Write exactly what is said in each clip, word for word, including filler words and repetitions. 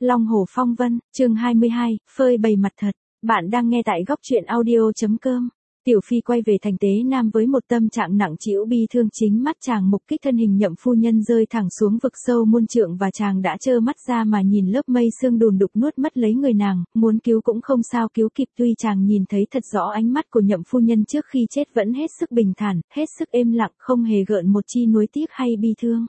Long Hổ Phong Vân, chương hai mươi hai, phơi bày mặt thật. Bạn đang nghe tại góc truyện audio.com. Tiểu Phi quay về thành Tế Nam với một tâm trạng nặng trĩu bi thương, chính mắt chàng mục kích thân hình Nhậm phu nhân rơi thẳng xuống vực sâu muôn trượng và chàng đã trơ mắt ra mà nhìn lớp mây sương đùn đục nuốt mất lấy người nàng, muốn cứu cũng không sao cứu kịp. Tuy chàng nhìn thấy thật rõ ánh mắt của Nhậm phu nhân trước khi chết vẫn hết sức bình thản, hết sức êm lặng, không hề gợn một chi nuối tiếc hay bi thương.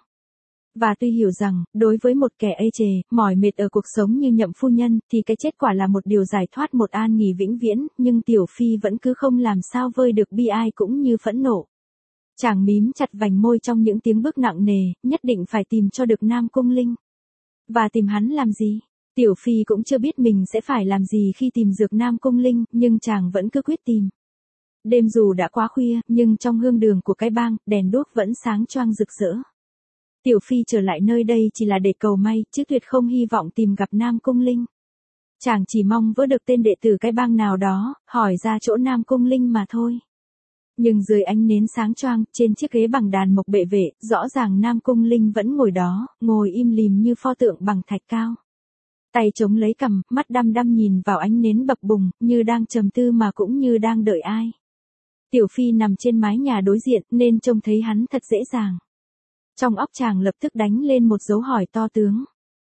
Và tuy hiểu rằng, đối với một kẻ ê chề, mỏi mệt ở cuộc sống như Nhậm phu nhân, thì cái chết quả là một điều giải thoát, một an nghỉ vĩnh viễn, nhưng Tiểu Phi vẫn cứ không làm sao vơi được bi ai cũng như phẫn nộ. Chàng mím chặt vành môi trong những tiếng bước nặng nề, nhất định phải tìm cho được Nam Cung Linh. Và tìm hắn làm gì? Tiểu Phi cũng chưa biết mình sẽ phải làm gì khi tìm được Nam Cung Linh, nhưng chàng vẫn cứ quyết tìm. Đêm dù đã quá khuya, nhưng trong hương đường của cái bang, đèn đuốc vẫn sáng choang rực rỡ. Tiểu Phi trở lại nơi đây chỉ là để cầu may, chứ tuyệt không hy vọng tìm gặp Nam Cung Linh. Chàng chỉ mong vỡ được tên đệ tử cái bang nào đó, hỏi ra chỗ Nam Cung Linh mà thôi. Nhưng dưới ánh nến sáng choang, trên chiếc ghế bằng đàn mộc bệ vệ, rõ ràng Nam Cung Linh vẫn ngồi đó, ngồi im lìm như pho tượng bằng thạch cao. Tay chống lấy cằm, mắt đăm đăm nhìn vào ánh nến bập bùng, như đang trầm tư mà cũng như đang đợi ai. Tiểu Phi nằm trên mái nhà đối diện, nên trông thấy hắn thật dễ dàng. Trong óc chàng lập tức đánh lên một dấu hỏi to tướng.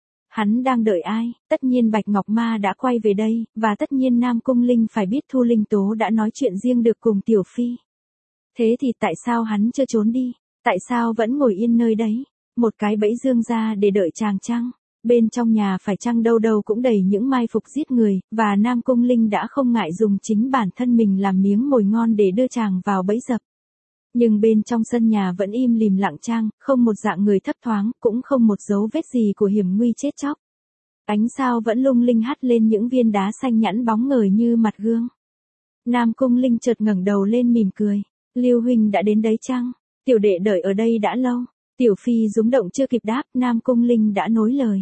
Hắn đang đợi ai? Tất nhiên Bạch Ngọc Ma đã quay về đây, và tất nhiên Nam Cung Linh phải biết Thu Linh Tố đã nói chuyện riêng được cùng Tiểu Phi. Thế thì tại sao hắn chưa trốn đi? Tại sao vẫn ngồi yên nơi đấy? Một cái bẫy dương ra để đợi chàng chăng? Bên trong nhà phải chăng đâu đâu cũng đầy những mai phục giết người, và Nam Cung Linh đã không ngại dùng chính bản thân mình làm miếng mồi ngon để đưa chàng vào bẫy dập. Nhưng bên trong sân nhà vẫn im lìm lặng trang, không một dạng người thấp thoáng, cũng không một dấu vết gì của hiểm nguy chết chóc. Ánh sao vẫn lung linh hắt lên những viên đá xanh nhẵn bóng ngời như mặt gương. Nam Cung Linh chợt ngẩng đầu lên mỉm cười. Lưu huynh đã đến đấy chăng? Tiểu đệ đợi ở đây đã lâu. Tiểu Phi rúng động chưa kịp đáp, Nam Cung Linh đã nối lời.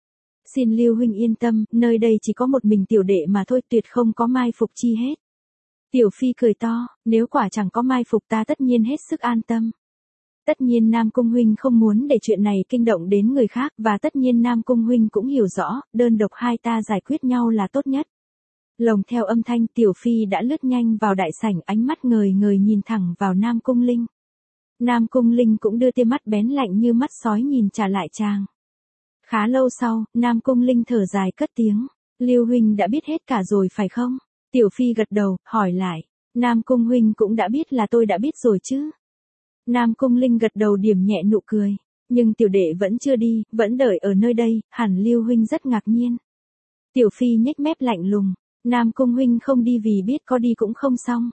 Xin Lưu huynh yên tâm, nơi đây chỉ có một mình tiểu đệ mà thôi, tuyệt không có mai phục chi hết. Tiểu Phi cười to, nếu quả chẳng có mai phục ta tất nhiên hết sức an tâm. Tất nhiên Nam Cung huynh không muốn để chuyện này kinh động đến người khác, và tất nhiên Nam Cung huynh cũng hiểu rõ, đơn độc hai ta giải quyết nhau là tốt nhất. Lồng theo âm thanh, Tiểu Phi đã lướt nhanh vào đại sảnh, ánh mắt ngời ngời nhìn thẳng vào Nam Cung Linh. Nam Cung Linh cũng đưa tia mắt bén lạnh như mắt sói nhìn trả lại chàng. Khá lâu sau, Nam Cung Linh thở dài cất tiếng. Lưu huynh đã biết hết cả rồi phải không? Tiểu Phi gật đầu, hỏi lại. Nam Cung huynh cũng đã biết là tôi đã biết rồi chứ? Nam Cung Linh gật đầu điểm nhẹ nụ cười. Nhưng tiểu đệ vẫn chưa đi, vẫn đợi ở nơi đây, hẳn Lưu huynh rất ngạc nhiên. Tiểu Phi nhếch mép lạnh lùng. Nam Cung huynh không đi vì biết có đi cũng không xong.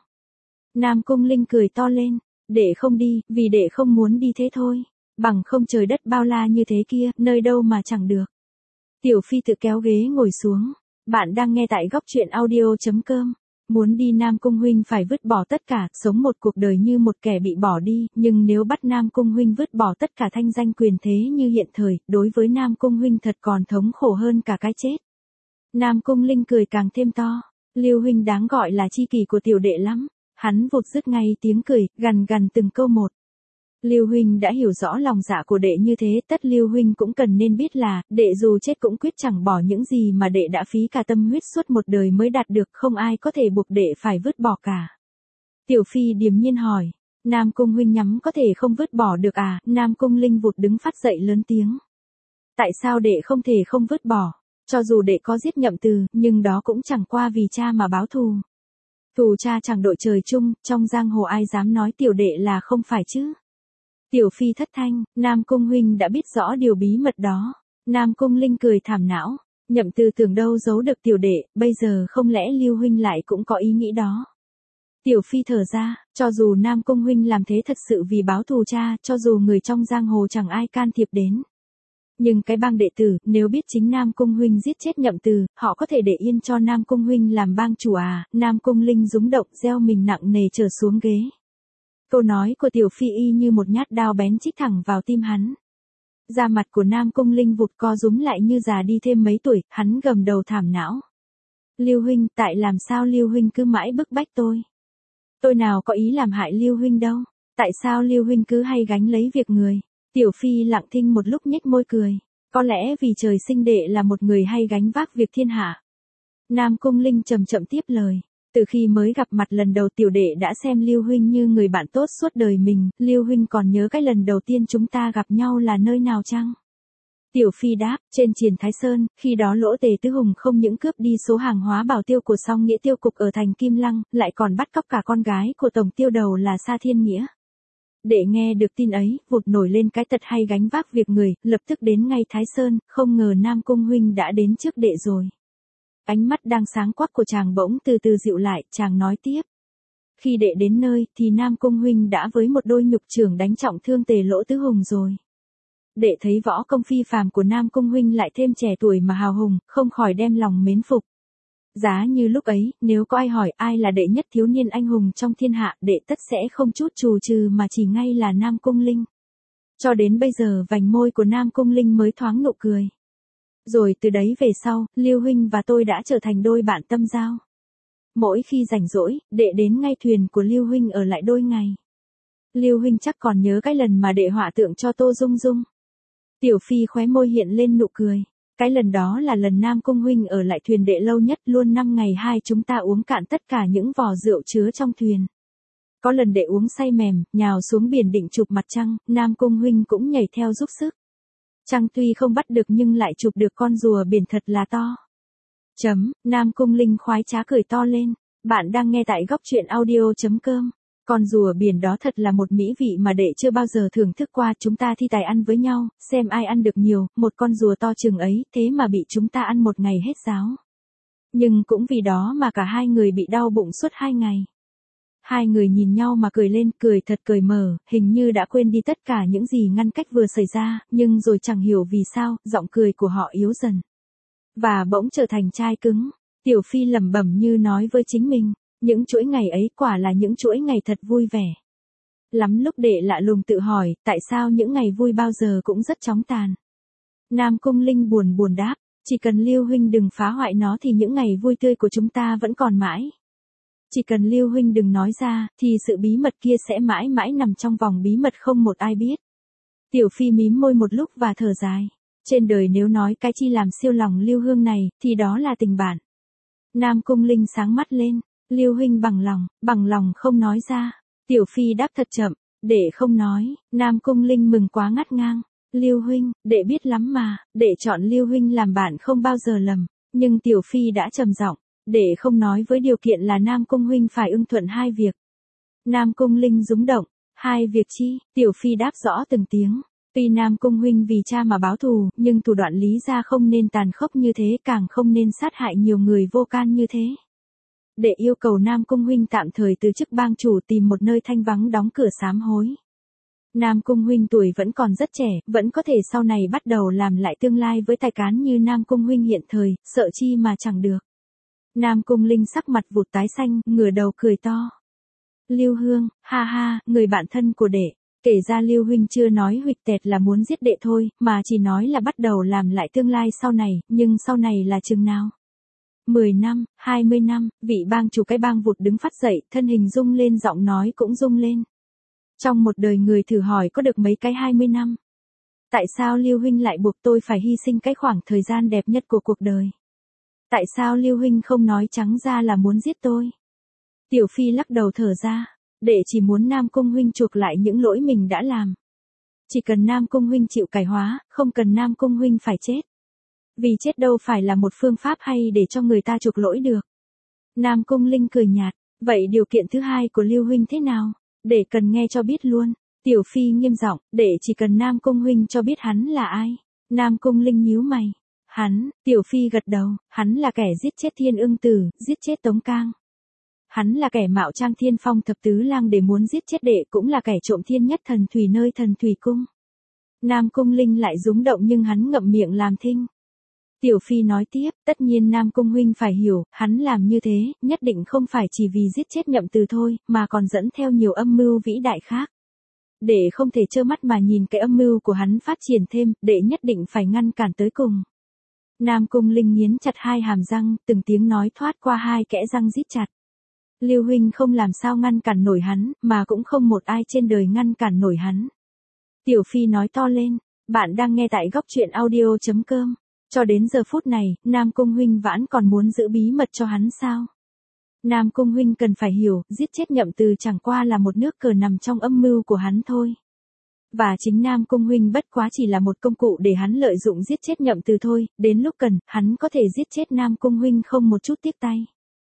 Nam Cung Linh cười to lên. Đệ không đi, vì đệ không muốn đi thế thôi. Bằng không trời đất bao la như thế kia, nơi đâu mà chẳng được. Tiểu Phi tự kéo ghế ngồi xuống. Bạn đang nghe tại góc truyện audio.com. Muốn đi Nam Cung huynh phải vứt bỏ tất cả, sống một cuộc đời như một kẻ bị bỏ đi, nhưng nếu bắt Nam Cung huynh vứt bỏ tất cả thanh danh quyền thế như hiện thời, đối với Nam Cung huynh thật còn thống khổ hơn cả cái chết. Nam Cung Linh cười càng thêm to. Lưu huynh đáng gọi là chi kỷ của tiểu đệ lắm. Hắn vụt dứt ngay tiếng cười, gằn gằn từng câu một. Lưu huynh đã hiểu rõ lòng dạ của đệ như thế, tất Lưu huynh cũng cần nên biết là, đệ dù chết cũng quyết chẳng bỏ những gì mà đệ đã phí cả tâm huyết suốt một đời mới đạt được, không ai có thể buộc đệ phải vứt bỏ cả. Tiểu Phi điềm nhiên hỏi, Nam Cung huynh nhắm có thể không vứt bỏ được à? Nam Cung Linh vụt đứng phát dậy lớn tiếng. Tại sao đệ không thể không vứt bỏ? Cho dù đệ có giết Nhậm Từ, nhưng đó cũng chẳng qua vì cha mà báo thù. Thù cha chẳng đội trời chung, trong giang hồ ai dám nói tiểu đệ là không phải chứ? Tiểu Phi thất thanh, Nam Cung huynh đã biết rõ điều bí mật đó. Nam Cung Linh cười thảm não, Nhậm Từ tưởng đâu giấu được tiểu đệ, bây giờ không lẽ Lưu huynh lại cũng có ý nghĩ đó. Tiểu Phi thở ra, cho dù Nam Cung huynh làm thế thật sự vì báo thù cha, cho dù người trong giang hồ chẳng ai can thiệp đến. Nhưng cái bang đệ tử, nếu biết chính Nam Cung huynh giết chết Nhậm Từ, họ có thể để yên cho Nam Cung huynh làm bang chủ à? Nam Cung Linh rúng động, gieo mình nặng nề trở xuống ghế. Câu nói của Tiểu Phi y như một nhát đao bén chích thẳng vào tim hắn. Da mặt của Nam Cung Linh vụt co rúm lại như già đi thêm mấy tuổi, hắn gầm đầu thảm não. Lưu huynh, tại làm sao Lưu huynh cứ mãi bức bách tôi? Tôi nào có ý làm hại Lưu huynh đâu. Tại sao Lưu huynh cứ hay gánh lấy việc người? Tiểu Phi lặng thinh một lúc nhếch môi cười. Có lẽ vì trời sinh đệ là một người hay gánh vác việc thiên hạ. Nam Cung Linh chậm chậm tiếp lời. Từ khi mới gặp mặt lần đầu tiểu đệ đã xem Lưu huynh như người bạn tốt suốt đời mình, Lưu huynh còn nhớ cái lần đầu tiên chúng ta gặp nhau là nơi nào chăng? Tiểu Phi đáp, trên triền Thái Sơn, khi đó Lỗ Tề Tứ Hùng không những cướp đi số hàng hóa bảo tiêu của Song Nghĩa tiêu cục ở thành Kim Lăng, lại còn bắt cóc cả con gái của tổng tiêu đầu là Sa Thiên Nghĩa. Đệ nghe được tin ấy, vụt nổi lên cái tật hay gánh vác việc người, lập tức đến ngay Thái Sơn, không ngờ Nam Cung huynh đã đến trước đệ rồi. Ánh mắt đang sáng quắc của chàng bỗng từ từ dịu lại, chàng nói tiếp. Khi đệ đến nơi, thì Nam Cung huynh đã với một đôi nhục chưởng đánh trọng thương Tề Lỗ Tứ Hùng rồi. Đệ thấy võ công phi phàm của Nam Cung huynh lại thêm trẻ tuổi mà hào hùng, không khỏi đem lòng mến phục. Giá như lúc ấy, nếu có ai hỏi ai là đệ nhất thiếu niên anh hùng trong thiên hạ, đệ tất sẽ không chút chù trừ mà chỉ ngay là Nam Cung Linh. Cho đến bây giờ vành môi của Nam Cung Linh mới thoáng nụ cười. Rồi từ đấy về sau, Lưu huynh và tôi đã trở thành đôi bạn tâm giao. Mỗi khi rảnh rỗi, đệ đến ngay thuyền của Lưu huynh ở lại đôi ngày. Lưu huynh chắc còn nhớ cái lần mà đệ họa tượng cho Tô Dung Dung. Tiểu Phi khóe môi hiện lên nụ cười. Cái lần đó là lần Nam Cung huynh ở lại thuyền đệ lâu nhất, luôn năm ngày hai chúng ta uống cạn tất cả những vò rượu chứa trong thuyền. Có lần đệ uống say mềm, nhào xuống biển định chụp mặt trăng, Nam Cung huynh cũng nhảy theo giúp sức. Trăng tuy không bắt được nhưng lại chụp được con rùa biển thật là to. Chấm, Nam Cung Linh khoái trá cười to lên. Bạn đang nghe tại góc truyện audio chấm com. Con rùa biển đó thật là một mỹ vị mà đệ chưa bao giờ thưởng thức qua, chúng ta thi tài ăn với nhau, xem ai ăn được nhiều, một con rùa to chừng ấy, thế mà bị chúng ta ăn một ngày hết ráo. Nhưng cũng vì đó mà cả hai người bị đau bụng suốt hai ngày. Hai người nhìn nhau mà cười lên, cười thật cười mờ, hình như đã quên đi tất cả những gì ngăn cách vừa xảy ra, nhưng rồi chẳng hiểu vì sao, giọng cười của họ yếu dần. Và bỗng trở thành chai cứng. Tiểu Phi lẩm bẩm như nói với chính mình. Những chuỗi ngày ấy quả là những chuỗi ngày thật vui vẻ. Lắm lúc đệ lạ lùng tự hỏi, tại sao những ngày vui bao giờ cũng rất chóng tàn. Nam Cung Linh buồn buồn đáp, chỉ cần Lưu huynh đừng phá hoại nó thì những ngày vui tươi của chúng ta vẫn còn mãi. Chỉ cần Lưu huynh đừng nói ra, thì sự bí mật kia sẽ mãi mãi nằm trong vòng bí mật không một ai biết. Tiểu Phi mím môi một lúc và thở dài. Trên đời nếu nói cái chi làm siêu lòng Lưu Hương này, thì đó là tình bạn. Nam Cung Linh sáng mắt lên. Lưu huynh bằng lòng, bằng lòng không nói ra. Tiểu Phi đáp thật chậm, đệ không nói. Nam Cung Linh mừng quá ngắt ngang. Lưu huynh, đệ biết lắm mà, đệ chọn Lưu huynh làm bạn không bao giờ lầm. Nhưng Tiểu Phi đã trầm giọng, đệ không nói với điều kiện là Nam Cung huynh phải ưng thuận hai việc. Nam Cung Linh rúng động, hai việc chi? Tiểu Phi đáp rõ từng tiếng. Tuy Nam Cung huynh vì cha mà báo thù, nhưng thủ đoạn lý ra không nên tàn khốc như thế, càng không nên sát hại nhiều người vô can như thế. Để yêu cầu Nam Cung huynh tạm thời từ chức bang chủ, tìm một nơi thanh vắng đóng cửa sám hối. Nam Cung huynh tuổi vẫn còn rất trẻ, vẫn có thể sau này bắt đầu làm lại tương lai với tài cán như Nam Cung huynh hiện thời, sợ chi mà chẳng được. Nam Cung Linh sắc mặt vụt tái xanh, ngửa đầu cười to. Lưu Hương, ha ha, người bạn thân của đệ. Kể ra Lưu huynh chưa nói huỵch tẹt là muốn giết đệ thôi, mà chỉ nói là bắt đầu làm lại tương lai sau này, nhưng sau này là chừng nào? mười năm, hai mươi năm, vị bang chủ cái bang vụt đứng phát dậy, thân hình rung lên, giọng nói cũng rung lên. Trong một đời người thử hỏi có được mấy cái hai mươi năm. Tại sao Lưu huynh lại buộc tôi phải hy sinh cái khoảng thời gian đẹp nhất của cuộc đời? Tại sao Lưu huynh không nói trắng ra là muốn giết tôi? Tiểu Phi lắc đầu thở ra, để chỉ muốn Nam Cung huynh chuộc lại những lỗi mình đã làm. Chỉ cần Nam Cung huynh chịu cải hóa, không cần Nam Cung huynh phải chết. Vì chết đâu phải là một phương pháp hay để cho người ta chuộc lỗi được. Nam Cung Linh cười nhạt, vậy điều kiện thứ hai của Lưu huynh thế nào? Để cần nghe cho biết luôn. Tiểu Phi nghiêm giọng, để chỉ cần Nam Cung huynh cho biết hắn là ai. Nam Cung Linh nhíu mày. Hắn, Tiểu Phi gật đầu, hắn là kẻ giết chết Thiên Ưng Tử, giết chết Tống Cang. Hắn là kẻ mạo trang Thiên Phong thập tứ lang để muốn giết chết đệ, cũng là kẻ trộm thiên nhất thần thủy nơi thần thủy cung. Nam Cung Linh lại rúng động nhưng hắn ngậm miệng làm thinh. Tiểu Phi nói tiếp, tất nhiên Nam Cung huynh phải hiểu, hắn làm như thế, nhất định không phải chỉ vì giết chết Nhậm Từ thôi, mà còn dẫn theo nhiều âm mưu vĩ đại khác. Để không thể trơ mắt mà nhìn cái âm mưu của hắn phát triển thêm, đệ nhất định phải ngăn cản tới cùng. Nam Cung Linh nghiến chặt hai hàm răng, từng tiếng nói thoát qua hai kẽ răng rít chặt. Lưu huynh không làm sao ngăn cản nổi hắn, mà cũng không một ai trên đời ngăn cản nổi hắn. Tiểu Phi nói to lên, Bạn đang nghe tại góc truyện audio.com. Cho đến giờ phút này, Nam Cung huynh vẫn còn muốn giữ bí mật cho hắn sao? Nam Cung huynh cần phải hiểu, giết chết Nhậm Từ chẳng qua là một nước cờ nằm trong âm mưu của hắn thôi. Và chính Nam Cung huynh bất quá chỉ là một công cụ để hắn lợi dụng giết chết Nhậm Từ thôi, đến lúc cần, hắn có thể giết chết Nam Cung huynh không một chút tiếc tay.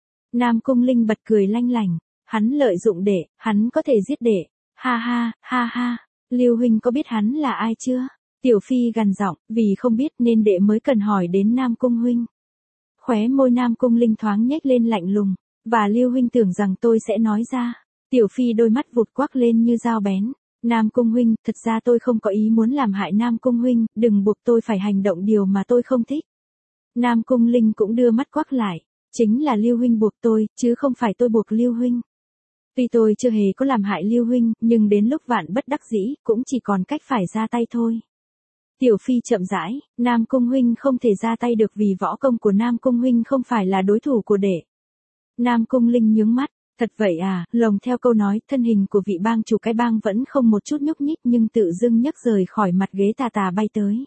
Nam Cung Linh bật cười lanh lảnh, hắn lợi dụng để, hắn có thể giết để, ha ha, ha ha, Lưu huynh có biết hắn là ai chưa? Tiểu Phi gằn giọng, vì không biết nên đệ mới cần hỏi đến Nam Cung huynh. Khóe môi Nam Cung Linh thoáng nhếch lên lạnh lùng, và Lưu huynh tưởng rằng tôi sẽ nói ra. Tiểu Phi đôi mắt vụt quắc lên như dao bén. Nam Cung huynh, thật ra tôi không có ý muốn làm hại Nam Cung huynh, đừng buộc tôi phải hành động điều mà tôi không thích. Nam Cung Linh cũng đưa mắt quắc lại, chính là Lưu huynh buộc tôi, chứ không phải tôi buộc Lưu huynh. Tuy tôi chưa hề có làm hại Lưu huynh, nhưng đến lúc vạn bất đắc dĩ, cũng chỉ còn cách phải ra tay thôi. Tiểu Phi chậm rãi, Nam Cung huynh không thể ra tay được vì võ công của Nam Cung huynh không phải là đối thủ của đệ. Nam Cung Linh nhướng mắt, thật vậy à, lồng theo câu nói, thân hình của vị bang chủ cái bang vẫn không một chút nhúc nhích nhưng tự dưng nhấc rời khỏi mặt ghế tà tà bay tới.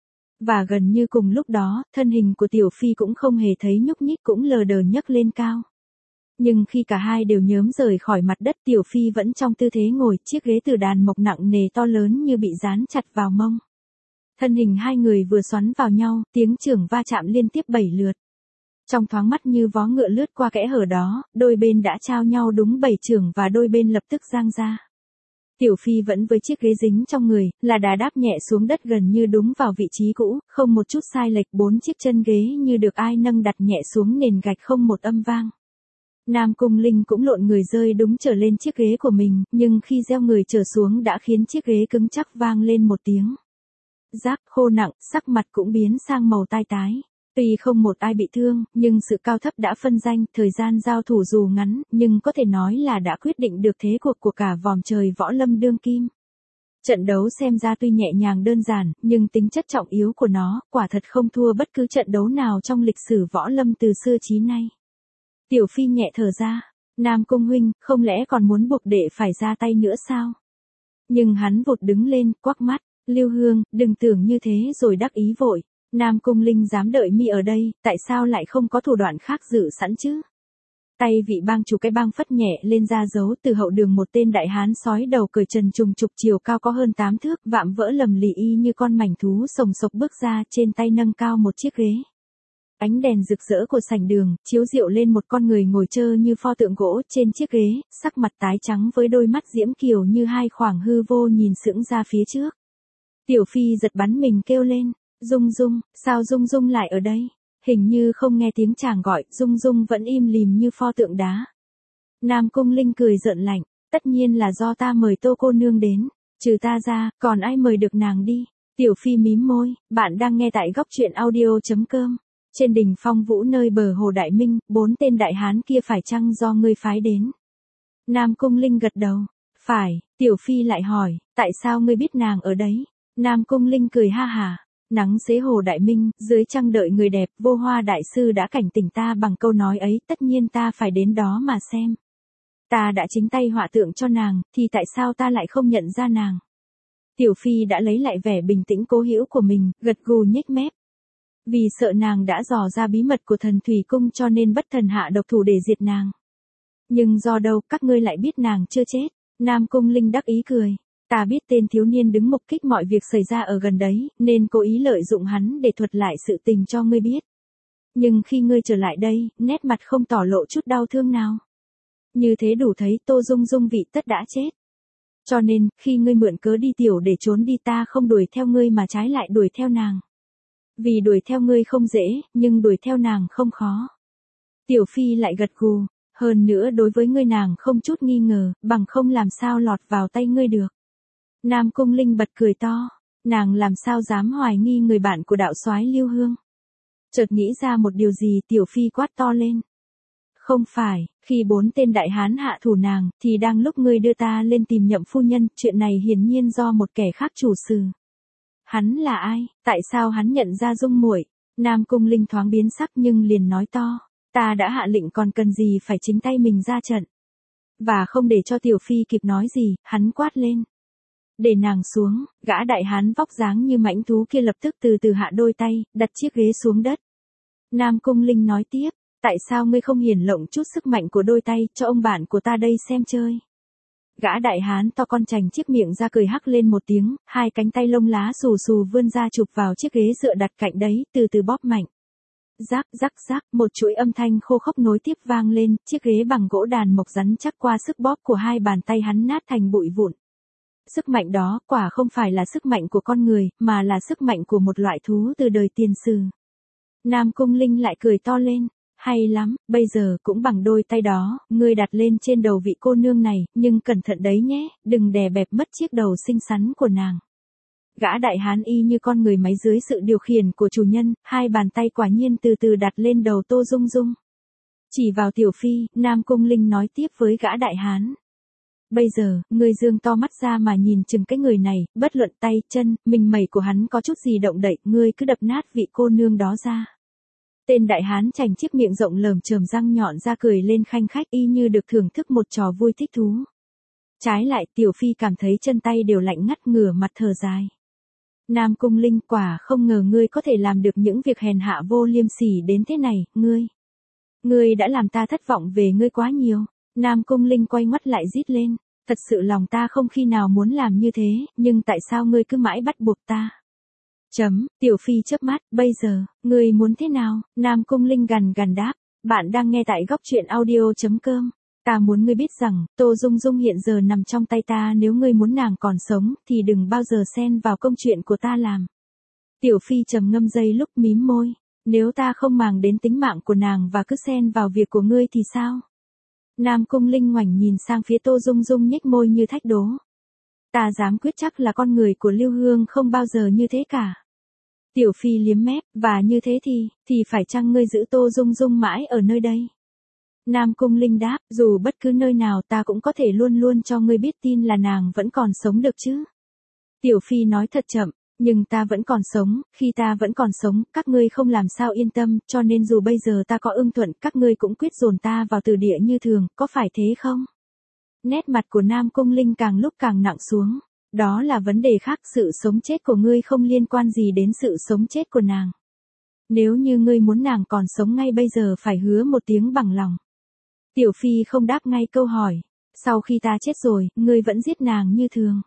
Và gần như cùng lúc đó, thân hình của Tiểu Phi cũng không hề thấy nhúc nhích cũng lờ đờ nhấc lên cao. Nhưng khi cả hai đều nhớm rời khỏi mặt đất, Tiểu Phi vẫn trong tư thế ngồi, chiếc ghế từ đàn mộc nặng nề to lớn như bị dán chặt vào mông. Thân hình hai người vừa xoắn vào nhau, tiếng chưởng va chạm liên tiếp bảy lượt. Trong thoáng mắt như vó ngựa lướt qua kẽ hở đó, đôi bên đã trao nhau đúng bảy chưởng và đôi bên lập tức giang ra. Tiểu Phi vẫn với chiếc ghế dính trong người, là đá đáp nhẹ xuống đất gần như đúng vào vị trí cũ, không một chút sai lệch, bốn chiếc chân ghế như được ai nâng đặt nhẹ xuống nền gạch không một âm vang. Nam Cung Linh cũng lộn người rơi đúng trở lên chiếc ghế của mình, nhưng khi gieo người trở xuống đã khiến chiếc ghế cứng chắc vang lên một tiếng. Rác khô nặng, sắc mặt cũng biến sang màu tai tái. Tuy không một ai bị thương, nhưng sự cao thấp đã phân danh, thời gian giao thủ dù ngắn, nhưng có thể nói là đã quyết định được thế cuộc của cả vòm trời võ lâm đương kim. Trận đấu xem ra tuy nhẹ nhàng đơn giản, nhưng tính chất trọng yếu của nó, quả thật không thua bất cứ trận đấu nào trong lịch sử võ lâm từ xưa chí nay. Tiểu Phi nhẹ thở ra, Nam Cung huynh, không lẽ còn muốn buộc đệ phải ra tay nữa sao? Nhưng hắn vụt đứng lên, quắc mắt, Lưu Hương, đừng tưởng như thế rồi đắc ý vội. Nam Cung Linh dám đợi mi ở đây, tại sao lại không có thủ đoạn khác dự sẵn chứ? Tay vị bang chủ cái bang phất nhẹ lên ra dấu từ hậu đường một tên đại hán sói đầu cởi trần trùng trục chiều cao có hơn tám thước, vạm vỡ lầm lì y như con mảnh thú sồng sộc bước ra, trên tay nâng cao một chiếc ghế. Ánh đèn rực rỡ của sảnh đường, chiếu rượu lên một con người ngồi trơ như pho tượng gỗ trên chiếc ghế, sắc mặt tái trắng với đôi mắt diễm kiều như hai khoảng hư vô nhìn sững ra phía trước. Tiểu Phi giật bắn mình kêu lên, Dung Dung, sao Dung Dung lại ở đây? Hình như không nghe tiếng chàng gọi, Dung Dung vẫn im lìm như pho tượng đá. Nam Cung Linh cười rợn lạnh, tất nhiên là do ta mời Tô cô nương đến, trừ ta ra, còn ai mời được nàng đi? Tiểu Phi mím môi, bạn đang nghe tại góc truyện audio.com. Trên đỉnh Phong Vũ nơi bờ hồ Đại Minh, bốn tên đại hán kia phải chăng do ngươi phái đến? Nam Cung Linh gật đầu, phải. Tiểu Phi lại hỏi, tại sao ngươi biết nàng ở đấy? Nam Cung Linh cười ha hà, nắng xế hồ Đại Minh, dưới trăng đợi người đẹp, Vô Hoa đại sư đã cảnh tỉnh ta bằng câu nói ấy, tất nhiên ta phải đến đó mà xem. Ta đã chính tay họa tượng cho nàng, thì tại sao ta lại không nhận ra nàng? Tiểu Phi đã lấy lại vẻ bình tĩnh cố hữu của mình, gật gù nhếch mép. Vì sợ nàng đã dò ra bí mật của Thần Thủy Cung cho nên bất thần hạ độc thủ để diệt nàng. Nhưng do đâu các ngươi lại biết nàng chưa chết? Nam Cung Linh đắc ý cười. Ta biết tên thiếu niên đứng mục kích mọi việc xảy ra ở gần đấy, nên cố ý lợi dụng hắn để thuật lại sự tình cho ngươi biết. Nhưng khi ngươi trở lại đây, nét mặt không tỏ lộ chút đau thương nào. Như thế đủ thấy Tô Dung Dung vị tất đã chết. Cho nên, khi ngươi mượn cớ đi tiểu để trốn đi ta không đuổi theo ngươi mà trái lại đuổi theo nàng. Vì đuổi theo ngươi không dễ, nhưng đuổi theo nàng không khó. Tiểu Phi lại gật gù, hơn nữa đối với ngươi nàng không chút nghi ngờ, bằng không làm sao lọt vào tay ngươi được. Nam Cung Linh bật cười to, nàng làm sao dám hoài nghi người bạn của đạo soái Lưu Hương. Chợt nghĩ ra một điều gì, Tiểu Phi quát to lên. Không phải, khi bốn tên đại hán hạ thủ nàng, thì đang lúc ngươi đưa ta lên tìm Nhậm phu nhân, chuyện này hiển nhiên do một kẻ khác chủ sự. Hắn là ai, tại sao hắn nhận ra Dung muội? Nam Cung Linh thoáng biến sắc nhưng liền nói to, ta đã hạ lệnh còn cần gì phải chính tay mình ra trận. Và không để cho Tiểu Phi kịp nói gì, hắn quát lên. Để nàng xuống, gã đại hán vóc dáng như mãnh thú kia lập tức từ từ hạ đôi tay, đặt chiếc ghế xuống đất. Nam Cung Linh nói tiếp, tại sao ngươi không hiển lộng chút sức mạnh của đôi tay cho ông bạn của ta đây xem chơi. Gã đại hán to con chành chiếc miệng ra cười hắc lên một tiếng, hai cánh tay lông lá xù xù vươn ra chụp vào chiếc ghế dựa đặt cạnh đấy, từ từ bóp mạnh. Rắc rắc rắc, một chuỗi âm thanh khô khốc nối tiếp vang lên, chiếc ghế bằng gỗ đàn mộc rắn chắc qua sức bóp của hai bàn tay hắn nát thành bụi vụn. Sức mạnh đó quả không phải là sức mạnh của con người, mà là sức mạnh của một loại thú từ đời tiền sử. Nam Cung Linh lại cười to lên, hay lắm, bây giờ cũng bằng đôi tay đó, ngươi đặt lên trên đầu vị cô nương này, nhưng cẩn thận đấy nhé, đừng đè bẹp mất chiếc đầu xinh xắn của nàng. Gã đại hán y như con người máy dưới sự điều khiển của chủ nhân, hai bàn tay quả nhiên từ từ đặt lên đầu Tô Dung Dung. Chỉ vào Tiểu Phi, Nam Cung Linh nói tiếp với gã đại hán. Bây giờ, ngươi dương to mắt ra mà nhìn chừng cái người này, bất luận tay, chân, mình mẩy của hắn có chút gì động đậy, ngươi cứ đập nát vị cô nương đó ra. Tên đại hán chành chiếc miệng rộng lởm chởm răng nhọn ra cười lên khanh khách y như được thưởng thức một trò vui thích thú. Trái lại, Tiểu Phi cảm thấy chân tay đều lạnh ngắt ngửa mặt thở dài. Nam Cung Linh, quả không ngờ ngươi có thể làm được những việc hèn hạ vô liêm sỉ đến thế này, ngươi. Ngươi đã làm ta thất vọng về ngươi quá nhiều. Nam Cung Linh quay ngoắt lại rít lên, thật sự lòng ta không khi nào muốn làm như thế, nhưng tại sao ngươi cứ mãi bắt buộc ta? Chấm, Tiểu Phi chớp mắt, bây giờ, ngươi muốn thế nào? Nam Cung Linh gằn gằn đáp, bạn đang nghe tại góc truyện audio chấm com. Ta muốn ngươi biết rằng, Tô Dung Dung hiện giờ nằm trong tay ta, nếu ngươi muốn nàng còn sống, thì đừng bao giờ xen vào công chuyện của ta làm. Tiểu Phi trầm ngâm giây lúc mím môi, nếu ta không màng đến tính mạng của nàng và cứ xen vào việc của ngươi thì sao? Nam Cung Linh ngoảnh nhìn sang phía Tô Dung Dung nhếch môi như thách đố. Ta dám quyết chắc là con người của Lưu Hương không bao giờ như thế cả. Tiểu Phi liếm mép, và như thế thì, thì phải chăng ngươi giữ Tô Dung Dung mãi ở nơi đây? Nam Cung Linh đáp, dù bất cứ nơi nào ta cũng có thể luôn luôn cho ngươi biết tin là nàng vẫn còn sống được chứ. Tiểu Phi nói thật chậm, nhưng ta vẫn còn sống, khi ta vẫn còn sống, các ngươi không làm sao yên tâm, cho nên dù bây giờ ta có ưng thuận, các ngươi cũng quyết dồn ta vào từ địa như thường, có phải thế không? Nét mặt của Nam Cung Linh càng lúc càng nặng xuống, đó là vấn đề khác, sự sống chết của ngươi không liên quan gì đến sự sống chết của nàng. Nếu như ngươi muốn nàng còn sống ngay bây giờ phải hứa một tiếng bằng lòng. Tiểu Phi không đáp ngay câu hỏi, sau khi ta chết rồi, ngươi vẫn giết nàng như thường.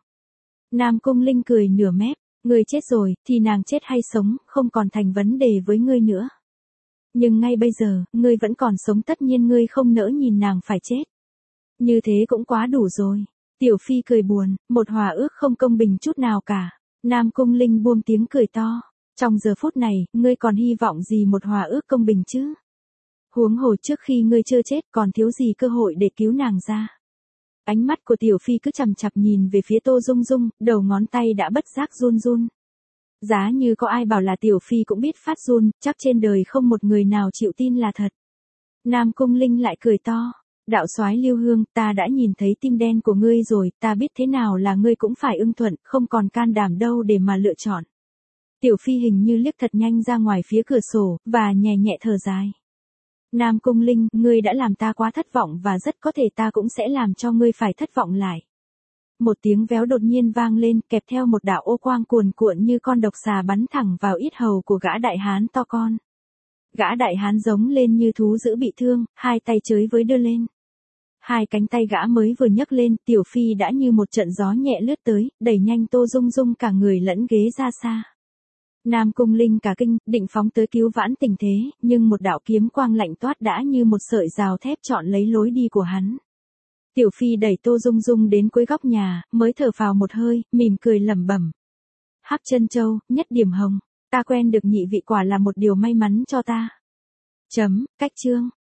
Nam Cung Linh cười nửa mép, ngươi chết rồi, thì nàng chết hay sống, không còn thành vấn đề với ngươi nữa. Nhưng ngay bây giờ, ngươi vẫn còn sống, tất nhiên ngươi không nỡ nhìn nàng phải chết. Như thế cũng quá đủ rồi. Tiểu Phi cười buồn, một hòa ước không công bình chút nào cả. Nam Cung Linh buông tiếng cười to. Trong giờ phút này, ngươi còn hy vọng gì một hòa ước công bình chứ? Huống hồ trước khi ngươi chưa chết còn thiếu gì cơ hội để cứu nàng ra. Ánh mắt của Tiểu Phi cứ chằm chằm nhìn về phía Tô Dung Dung, đầu ngón tay đã bất giác run run. Giá như có ai bảo là Tiểu Phi cũng biết phát run, chắc trên đời không một người nào chịu tin là thật. Nam Cung Linh lại cười to. Đạo soái Lưu Hương, ta đã nhìn thấy tim đen của ngươi rồi, ta biết thế nào là ngươi cũng phải ưng thuận, không còn can đảm đâu để mà lựa chọn. Tiểu Phi hình như liếc thật nhanh ra ngoài phía cửa sổ, và nhẹ nhẹ thở dài. Nam Cung Linh, ngươi đã làm ta quá thất vọng và rất có thể ta cũng sẽ làm cho ngươi phải thất vọng lại. Một tiếng véo đột nhiên vang lên, kèm theo một đạo ô quang cuồn cuộn như con độc xà bắn thẳng vào yết hầu của gã đại hán to con. Gã đại hán giống lên như thú dữ bị thương, hai tay chới với đưa lên. Hai cánh tay gã mới vừa nhấc lên, Tiểu Phi đã như một trận gió nhẹ lướt tới, đẩy nhanh Tô Dung Dung cả người lẫn ghế ra xa. Nam Cung Linh cả kinh, định phóng tới cứu vãn tình thế, nhưng một đạo kiếm quang lạnh toát đã như một sợi rào thép chọn lấy lối đi của hắn. Tiểu Phi đẩy Tô Dung Dung đến cuối góc nhà, mới thở phào một hơi, mỉm cười lẩm bẩm. Hắc Chân Châu, nhất điểm hồng, ta quen được nhị vị quả là một điều may mắn cho ta. Chấm, cách chương.